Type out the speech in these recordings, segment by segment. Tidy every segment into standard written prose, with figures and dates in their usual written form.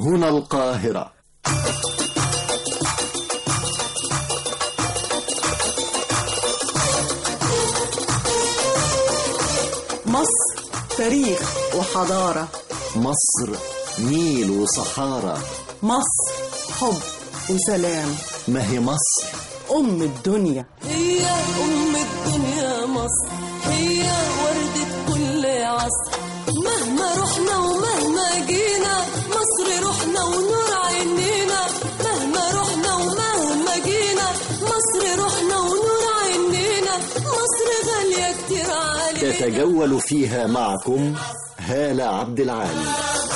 هنا القاهرة. مصر تاريخ وحضارة، مصر نيل وصحارى، مصر حب وسلام. ما هي مصر أم الدنيا، هي أم الدنيا مصر، هي وردة كل عصر. مهما رحنا ومهما جينا مصر روحنا ونور عينينا. مهما رحنا ومهما جينا مصر روحنا ونور عينينا. مصر غالية كتير علينا. تتجول فيها معكم هالة عبد العالي.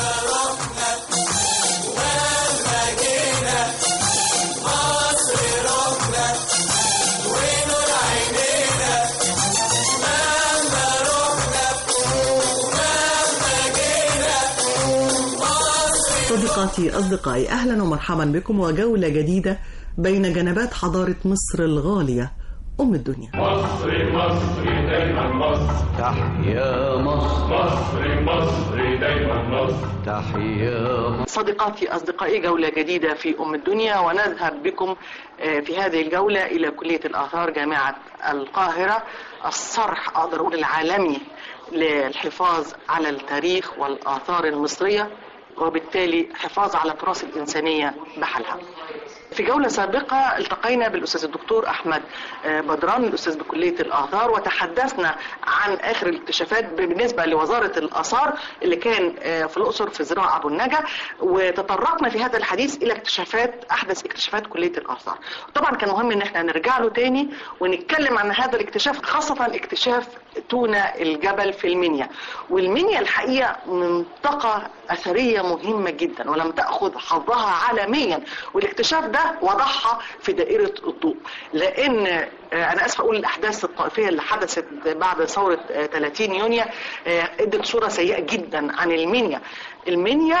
صديقاتي أصدقائي، أهلا ومرحبا بكم وجولة جديدة بين جنبات حضارة مصر الغالية أم الدنيا. مصر مصر دايما مصر، تحيا مصر. مصر مصر دايما مصر، تحيا مصر. صديقاتي أصدقائي، جولة جديدة في أم الدنيا، ونذهب بكم في هذه الجولة إلى كلية الآثار جامعة القاهرة، الصرح أقدر أقول العالمي للحفاظ على التاريخ والآثار المصرية، وبالتالي حفاظ على تراث الإنسانية بحالها. في جولة سابقة التقينا بالأستاذ الدكتور أحمد بدران، الأستاذ بكلية الآثار، وتحدثنا عن آخر الاكتشافات بالنسبة لوزارة الآثار اللي كان في الأقصر في زراعة أبو النجا، وتطرقنا في هذا الحديث إلى اكتشافات أحدث اكتشافات كلية الآثار. طبعا كان مهم إن احنا نرجع له تاني ونتكلم عن هذا الاكتشاف، خاصة اكتشاف تونا الجبل في المنيا. والمنيا الحقيقة منطقة أثرية مهمة جدا ولم تأخذ حظها عالميا، والاكتشاف ده وضعها في دائرة الضوء، لأن أنا أسف أقول الأحداث الطائفية اللي حدثت بعد ثورة 30 يونيو ادت صورة سيئة جدا عن المنيا. المنيا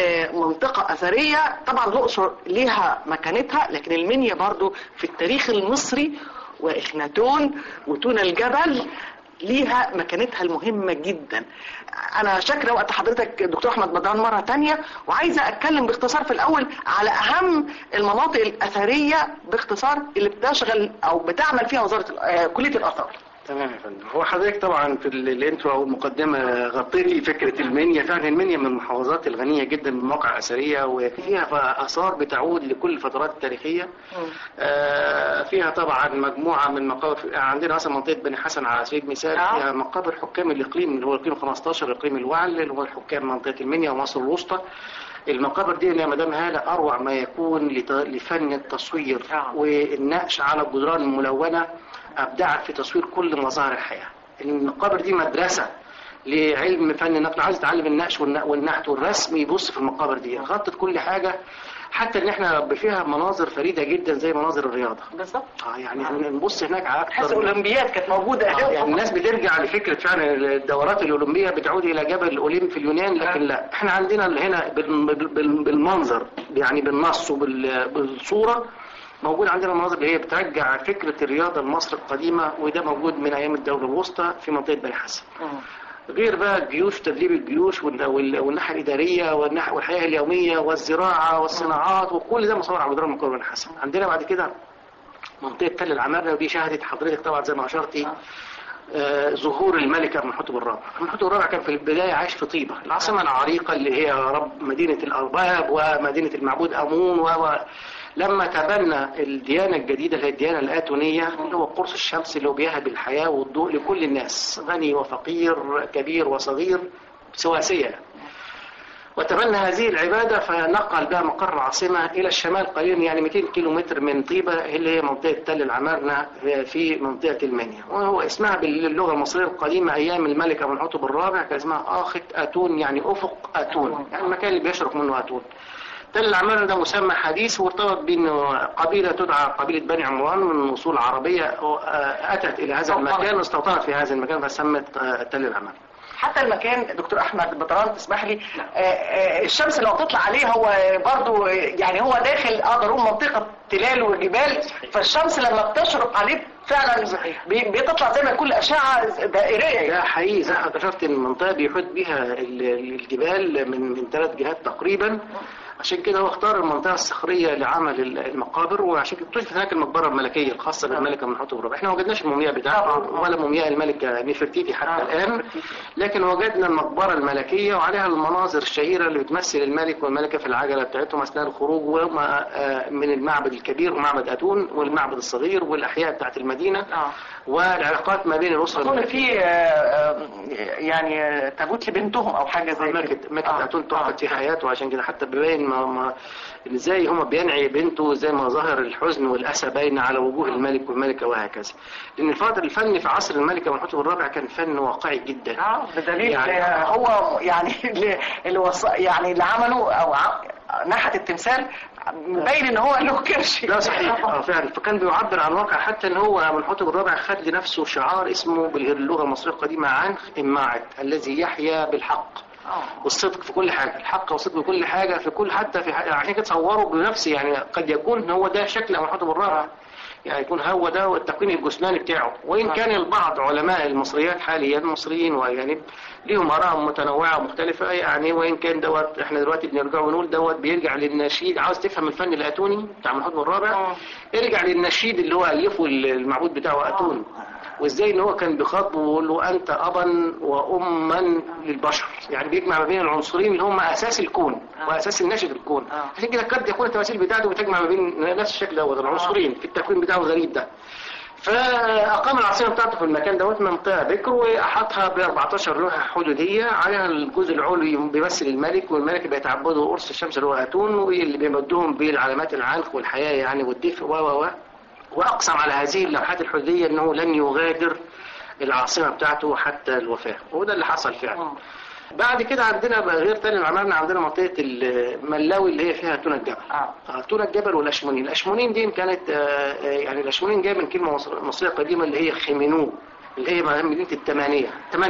منطقة أثرية، طبعا الأقصر ليها مكانتها، لكن المنيا برضو في التاريخ المصري وإخناتون وتونا الجبل ليها مكانتها المهمة جدا. أنا شاكرة وقت حضرتك دكتور أحمد بدران مرة تانية، وعايزة أتكلم باختصار في الأول على أهم المناطق الأثرية باختصار اللي بتشغل أو بتعمل فيها وزارة كلية الآثار. تمام يا فندم. هو حضرتك طبعا في الانترو او المقدمه غطيتي فكره المنيا. فعلا المنيا من المحافظات الغنيه جدا بمواقع اثريه، وفيها اثار بتعود لكل الفترات التاريخيه. فيها طبعا مجموعه من مقابر. عندنا مثلا منطقه بني حسن على سبيل المثال فيها مقابر حكام الاقليم اللي هو الاقليم 15، اقليم الوعل اللي هو الحكام منطقه المنيا ومصر الوسطى. المقابر دي يا مدام هالة اروع ما يكون لفن التصوير والنقش على الجدران الملونه. أبدعت في تصوير كل مظاهر الحياة. المقابر دي مدرسة لعلم فن النقل. عايز يتعلم النقش والنحت والرسم يبص في المقابر دي، غطت كل حاجة، حتى ان احنا فيها مناظر فريدة جدا زي مناظر الرياضة بالظبط. يعني نبص هناك على حس الأولمبياد كانت موجودة. يعني الناس بترجع لفكرة فعلا الدورات الأولمبية بتعود إلى جبل الأوليمب في اليونان، لكن لا، احنا عندنا هنا بالمنظر يعني بالنص وبالصورة موجود عندنا مناظر اللي هي بترجع فكرة الرياضة لمصر القديمة، وده موجود من أيام الدولة الوسطى في منطقة بني حسن. غير بقى الجيوش، تدريب الجيوش والناحية الإدارية والحياة اليومية والزراعة والصناعات، وكل ده مصور على جدران مقابر بني حسن. عندنا بعد كده منطقة تل العمارنة، ودي شهدت حضرتك طبعا زي ما أشرتي ظهور الملك أمنحتب الرابع. أمنحتب الرابع كان في البداية عايش في طيبة، العاصمة العريقة اللي هي مدينة الأرباب ومدينة المعبود أمون. لما تبنى الديانة الجديدة اللي هي الديانة الآتونية اللي هو قرص الشمس اللي هو بيهب الحياة والضوء لكل الناس، غني وفقير كبير وصغير سواسية، وتبنى هذه العبادة، فنقل بها مقر العاصمة إلى الشمال قليلا، يعني 200 كيلومتر من طيبة اللي هي منطقة تل العمارنة في منطقة المنيا. وهو اسمها باللغة المصرية القديمة أيام الملك أمنحتب الرابع كان اسمها آخت أتون، يعني أفق أتون، يعني المكان اللي بيشرق منه أتون. تل العمارنة ده مسمى حديث وارتبط بأنه قبيلة تدعى قبيلة بني عمران من أصول عربية أتت إلى هذا المكان واستوطنت في هذا المكان فسمت تل العمارنة. حتى المكان دكتور احمد بدران تسمح لي، الشمس لو تطلع عليه هو برضو يعني هو داخل اقدر اقول منطقه تلال وجبال، فالشمس لما بتشرق عليه فعلا بتطلع زي ما يكون اشعه دائريه. ده حقيقي زي ما ذكرت، المنطقه بيحيط بها الجبال من 3 جهات تقريبا. عشان كده هو اختار المنطقة الصخرية لعمل المقابر، وعشان كده اكتشفت هناك المقبرة الملكية الخاصة بالملكة منحوتب الرابع. احنا ما وجدناش المومياء بتاعته ولا مومياء الملكة نفرتيتي حتى الآن، لكن وجدنا المقبرة الملكية وعليها المناظر الشهيرة اللي بتمثل الملك والملكة في العجلة بتاعتهم أثناء الخروج، وهم من المعبد الكبير ومعبد أتون والمعبد الصغير والأحياء بتاعت المدينة والعلاقات ما بين الأسرة أظن في يعني تابوت لبنتهم أو حاجة زي كده. مكة أتون تحفت في حياته، وعشان كده حتى بيبين ما ازاي هم بينعي بنته، زي ما ظهر الحزن والأسى باين على وجوه الملك والملكة وهكذا. لأن الفن في عصر الملكة منحوتب الرابع كان فن واقعي جدا. بدليل يعني هو يعني يعني اللي عمله أو نحت التمثال مبين ان هو له كرش. لا صحيح فعلا، فكان بيعبر عن واقع، حتى ان هو منحوتب الرابع خد لنفسه شعار اسمه باللغه المصريه القديمه عنخ إماعت، الذي يحيا بالحق والصدق في كل حاجه، الحق والصدق في كل حاجه، في كل حتى في عشان كده تصوروا بنفسه. يعني قد يكون هو ده شكل منحوتب الرابع، يعني يكون هو ده التكوين الجسماني بتاعه. وإن كان البعض علماء المصريات حاليا مصريين وأجانب ليهم آراء متنوعة ومختلفة، يعني وإن كان دوت احنا دلوقتي بنرجع ونقول دوت بيرجع للنشيد. عاوز تفهم الفن الأتوني بتاع منحوتب الرابع ارجع للنشيد اللي هو ألفه المعبود بتاعه أتون، وازاي ان هو كان بيخاطبه ويقول له انت ابا واما للبشر، يعني بيجمع ما بين العنصرين اللي هم اساس الكون واساس النشأة الكون. عشان كده قد يكون التماثيل بتاعته بتجمع ما بين نفس الشكل دوت العنصرين في التكوين بتاعه الغريب ده. فاقام العاصمه بتاعته في المكان دوت منطقه بكر، واحاطها ب 14 لوحه حدوديه عليها الجزء العلوي بيمثل الملك والملكه بيتعبدوا قرص الشمس اللي هو اتون، واللي بيمدهم بالعلامات العنخ والحياه يعني والدفء وأقسم على هذه اللوحات الحدودية أنه لن يغادر العاصمة بتاعته حتى الوفاة، وده اللي حصل فعلا. بعد كده عندنا غير تاني العمارة، عندنا منطقة الملاوي اللي هي فيها تونة الجبل. تونة الجبل والأشمونين. الأشمونين دي كانت يعني الأشمونين جاية من كلمة مصرية قديمة اللي هي خمينو، اللي هي مدينة الثمانية.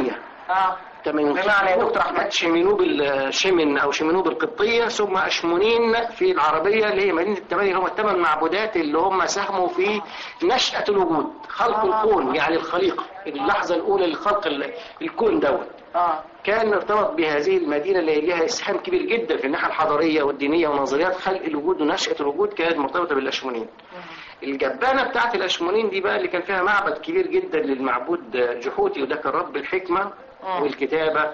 بمعنى يا دكتور أحمد شمينو بالشمن أو شمينو بالقبطية، ثم أشمونين في العربية اللي هي مدينة الثمانية، هم ال8 معبودات اللي هم ساهموا في نشأة الوجود، خلق الكون، يعني الخليقة، اللحظة الأولى لخلق الكون دوت. كان ارتبط بهذه المدينة اللي لها إسهام كبير جدا في الناحية الحضارية والدينية ونظريات خلق الوجود ونشأة الوجود، كانت مرتبطة بالأشمونين. الجبانة بتاعت الأشمونين دي بقى اللي كان فيها معبد كبير جدا للمعبود جحوتي، وده كان رب الحكمة والكتابة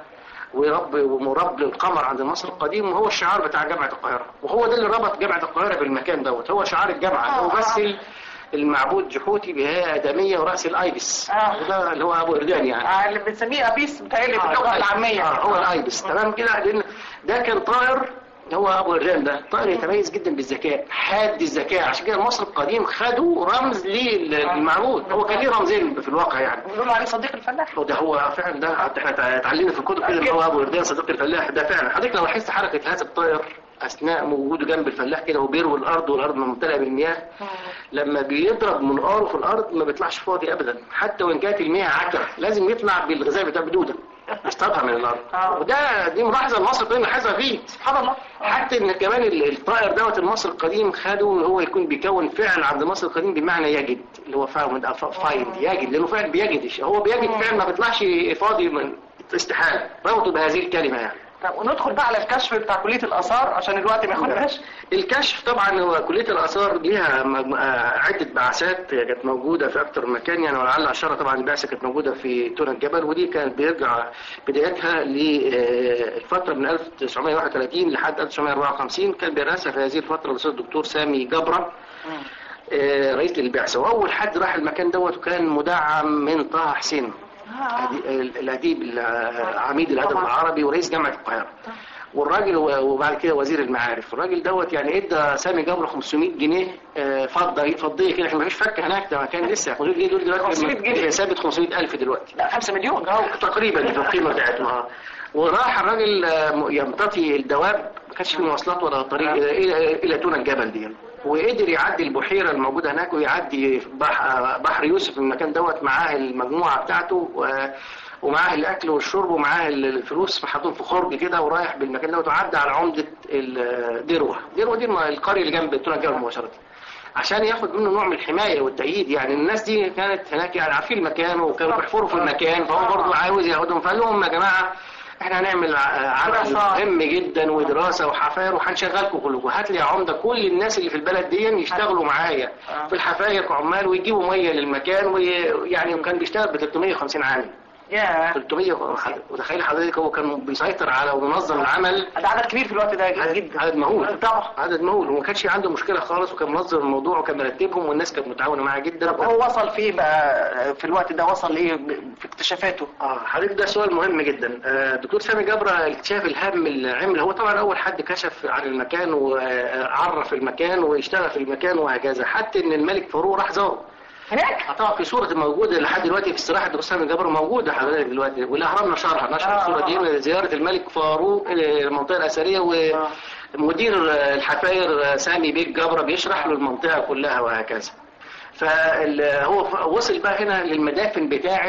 ورب للقمر عند مصر القديم، وهو الشعار بتاع جامعة القاهرة، وهو ده اللي ربط جامعة القاهرة بالمكان دوت، هو شعار الجامعة. هو بس المعبود جحوتي بهيئة آدمية ورأس الأيبس، وده اللي هو أبو إردان يعني اللي بنسميه أبيس بتهيألي باللغة العامية. هو الأيبس تمام كده، لأن ده كان طائر، هو أبو إردان ده طائر يتميز جدا بالذكاء، حاد الذكاء. عشان كده مصر القديم خدوا رمز للمعبود، هو كان ليه رمزين في الواقع يعني. بيقولوا عليه صديق الفلاح. وده هو فعلا، ده حتى احنا اتعلمنا في الكتب كده ان هو أبو إردان صديق الفلاح. ده فعلا حضرتك لو لاحظت حركة هذا الطائر أثناء وجوده جنب الفلاح كده وبيروي الأرض والأرض ممتلئة بالمياه، لما بيضرب منقاره في الأرض ما بيطلعش فاضي أبدا، حتى وإن كانت المياه عكرة لازم يطلع بالغذاء بتاع بدودة يصطادها من الأرض. دي ملاحظة المصري القديم لاحظها فيه سبحان الله. حتى إن كمان الطائر دوت المصري القديم خده هو يكون بيكون فعل عند المصري القديم بمعنى يجد، اللي هو فايند يجد، لأنه فعل بيجد، هو بيجد فعل ما بيطلعش فاضي من استحالة، ربطوا بهذه الكلمة يعني. طب وندخل بقى على الكشف بتاع كلية الآثار عشان الوقت ما ياخدناش. الكشف طبعا هو كلية الآثار ليها عدة بعثات كانت موجودة في أكثر من مكان يعني، ولعل أشهرها طبعا البعثة كانت موجودة في تونة الجبل، ودي كانت بيرجع بدايتها للفترة من 1931 لحد 1954. كان بيرأسها في هذه الفترة الأستاذ الدكتور سامي جبرة رئيس البعثة، وأول حد راح المكان دوت وكان مدعم من طه حسين الأديب عميد الأدب العربي ورئيس جامعة القاهرة، والراجل وبعد كده وزير المعارف. الراجل دوت يعني ادى سامي جبر 500 جنيه فضيه كده عشان ما فيش فك هناك، ده كان لسه 500 جنيه دول دلوقتي ثابت 500,000 دلوقتي، لا 5 مليون تقريبا في القيمه بتاعتهم. وراح الراجل يمتطي الدواب، ما كانش في مواصلات ولا طريق الى تونة الجبل دي، وقدر يعدي البحيرة الموجودة هناك ويعدي بحر يوسف في المكان دوت، معاه المجموعة بتاعته ومعاه الأكل والشرب ومعاه الفلوس محطوط في خرج كده، ورايح بالمكان دوت وعدى على عمدة الدروة دي القرية اللي جنب تونة الجبل مباشرة، عشان ياخد منه نوع من الحماية والتأييد. يعني الناس دي كانت هناك يعني عارفين المكان وكانوا بيحفروا في المكان، فهو برضه عاوز ياخدهم. فقال لهم يا جماعة احنا هنعمل عمل مهم جدا ودراسه وحفاير وهنشغلكم كلكم. هات لي يا عمده كل الناس اللي في البلد دي يشتغلوا معايا في الحفاير كعمال ويجيبوا ميه للمكان، ويعني كان بيشتغل ب 350 عامل. يا 300. وتخيل حضرتك هو كان بيسيطر على ومنظم العمل. ده عدد كبير في الوقت ده جدا، عدد مهول طبعا، عدد مهول، وما كانش عنده مشكله خالص، وكان منظم الموضوع وكان مرتبهم، والناس كانت متعاونه معاه جدا. طب هو وصل فيه بقى في الوقت ده، وصل ايه في اكتشافاته؟ حضرتك ده سؤال مهم جدا. الدكتور سامي جبرة اكتشاف الهام العمل، هو طبعا اول حد كشف عن المكان وعرف المكان واشتغل في المكان وهكذا، حتى ان الملك فاروق راح زاره هناك. طبعا في صورة موجودة لحد دلوقتي في استراحة الدكتور سامي جبرة، موجودة حضرتك دلوقتي، والأهرام نشر الصورة دي، زيارة الملك فاروق المنطقة الأثرية، ومدير الحفاير سامي بيك جبرة بيشرح له المنطقة كلها وهكذا. فهو وصل بقى هنا للمدافن بتاعة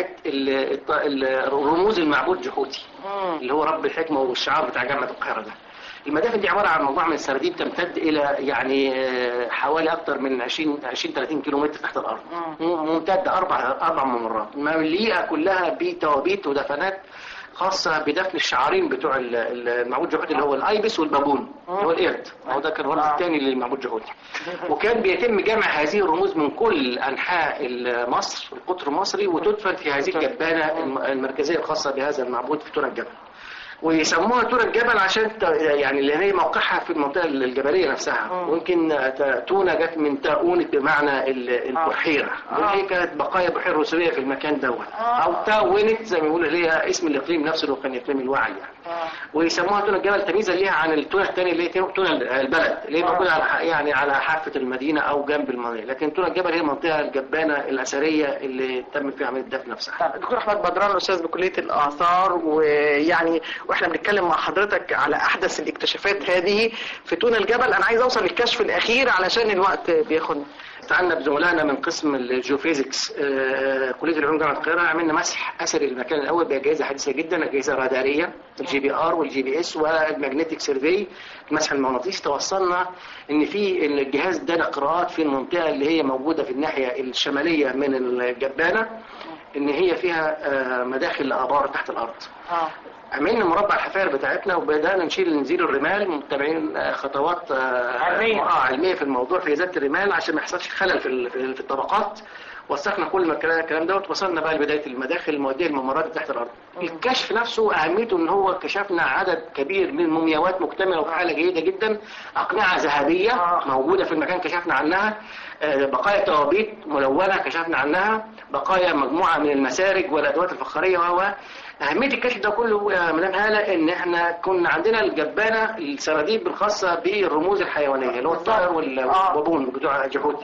رموز المعبود جحوتي اللي هو رب الحكمة والشعار بتاع جامعة القاهرة ده. المدافن دي عبارة عن مجموعة من السراديب تمتد إلى يعني حوالي أكثر من 20-30 كيلومتر تحت الأرض، ممتدة أربع ممرات، ممليئة كلها بتوابيت ودفنات خاصة بدفن الشعارين بتوع المعبود جحوتي اللي هو الأيبس والبابون اللي هو القرد، هو ده كان الرمز الثاني للمعبود جحوتي. وكان بيتم جمع هذه الرموز من كل أنحاء مصر، القطر المصري، وتدفن في هذه الجبانة المركزية الخاصة بهذا المعبود في تونة الجبل. ويسموها تونة الجبل عشان يعني اللي هي موقعها في المنطقة الجبلية نفسها، ويمكن تونة جت من تاونت بمعنى البحيرة، وهي كانت بقايا بحيرة روسية في المكان دوت، أو تاونت زي ما بيقولوا، اللي هي اسم الإقليم نفسه اللي كان إقليم الوعي يعني. ويسموها تونة الجبل تمييزا ليها عن التونة الثانية اللي هي تونة البلد اللي هي موجودة على حافة المدينة أو جنب المدينة، لكن تونة الجبل هي المنطقة الجبانة الأثرية اللي تم فيها عملية الدفن نفسها. دكتور أحمد بدران أستاذ بكلية الآثار، ويعني واحنا بنتكلم مع حضرتك على احدث الاكتشافات هذه في تونة الجبل، انا عايز اوصل للكشف الاخير علشان الوقت بياخدنا. استعنا بزملائنا من قسم الجيوفيزيكس كليه العلوم جامعه القاهره، عملنا مسح اثري للمكان الاول باجهزه حديثه جدا، اجهزه راداريه الGPR والGPS والماجنتيك سيرفي، المسح المغناطيسي. توصلنا ان في الجهاز ده قراءات في المنطقه اللي هي موجوده في الناحيه الشماليه من الجبانه، ان هي فيها مداخل لابار تحت الارض. عملنا مربع الحفاير بتاعتنا وبدأنا نزيل الرمال، متبعين خطوات علمية في الموضوع في إزالة الرمال عشان ما يحصلش خلل في الطبقات. وثقنا كل الكلام دوت، وصلنا بقى لبداية المداخل المؤدية للممرات تحت الأرض. الكشف نفسه أهميته إن هو كشفنا عدد كبير من المومياوات مكتملة وفي حالة جيدة جدا، أقنعة ذهبية موجودة في المكان كشفنا عنها، بقايا توابيت ملونة كشفنا عنها، بقايا مجموعة من المسارج والأدوات الفخارية أهمية الكشف ده كله يا مدام هالة إن إحنا كنا عندنا الجبانة السراديب الخاصة بالرموز الحيوانية اللي هو الطائر والبابون بتوع جحوتي.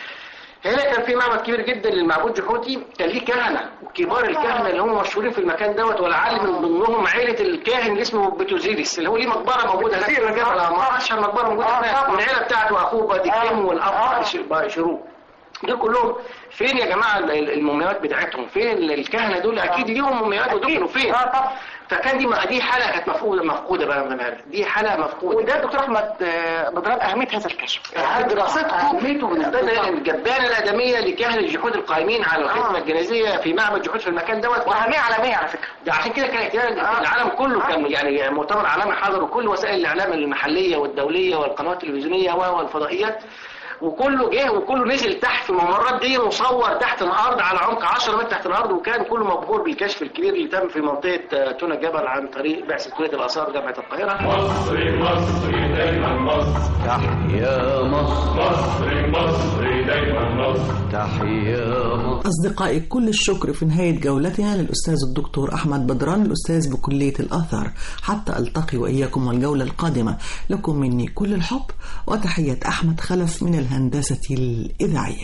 هنا كان في معبد كبير جدا للمعبود جحوتي، كان ليه كهنة، وكبار الكهنة اللي هم مشهورين في المكان دوت، ولعل من ضمنهم عائلة الكاهن اللي اسمه بتوزيريس اللي هو ليه مقبرة موجودة هناك في الجبل، أشهر مقبرة موجودة هناك، من العيلة بتاعته وأخوه باديكتيم والأب شروق. دول كلهم فين يا جماعة المومياوات بتاعتهم؟ فين الكهنة دول؟ أكيد ليهم مومياوات ودفنوا فين؟ فكان دي حالة كانت مفقودة بقى من هذا، دي حالة مفقودة. وده دكتور أحمد بدران أهمية هذا الكشف، دراستكم أهميته بالنسبة لنا الجبانة الآدمية لكاهن الجحود القائمين على الخدمة الجنازية في معبد جحود في المكان دوت، وأهمية عالمية على فكرة. ده عشان كده كان اهتمام العالم كله، كان يعني مؤتمر عالمي حضروا كل وسائل الإعلام المحلية والدولية والقنوات التلفزيونية والفضائيات، وكله جه وكله نزل تحت في الممرات دي، مصور تحت الارض على عمق 10 متر تحت الارض، وكان كله مبهور بالكشف الكبير اللي تم في منطقه تونة الجبل عن طريق بعثه كليه الاثار جامعه القاهره. مصري مصري دايما مصر، تحيا مصر، مصري مصري دايما مصر، تحيا مصر. أصدقائي كل الشكر في نهاية جولتنا للأستاذ الدكتور أحمد بدران الأستاذ بكلية الآثار، حتى ألتقي وإياكم والجولة القادمة. لكم مني كل الحب وتحية أحمد خلف من الهندسة الإذاعية.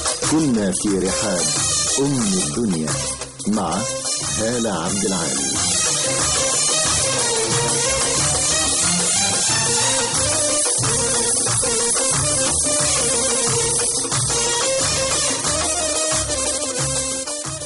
كنا في رحاب أم الدنيا مع هالة عبد العال.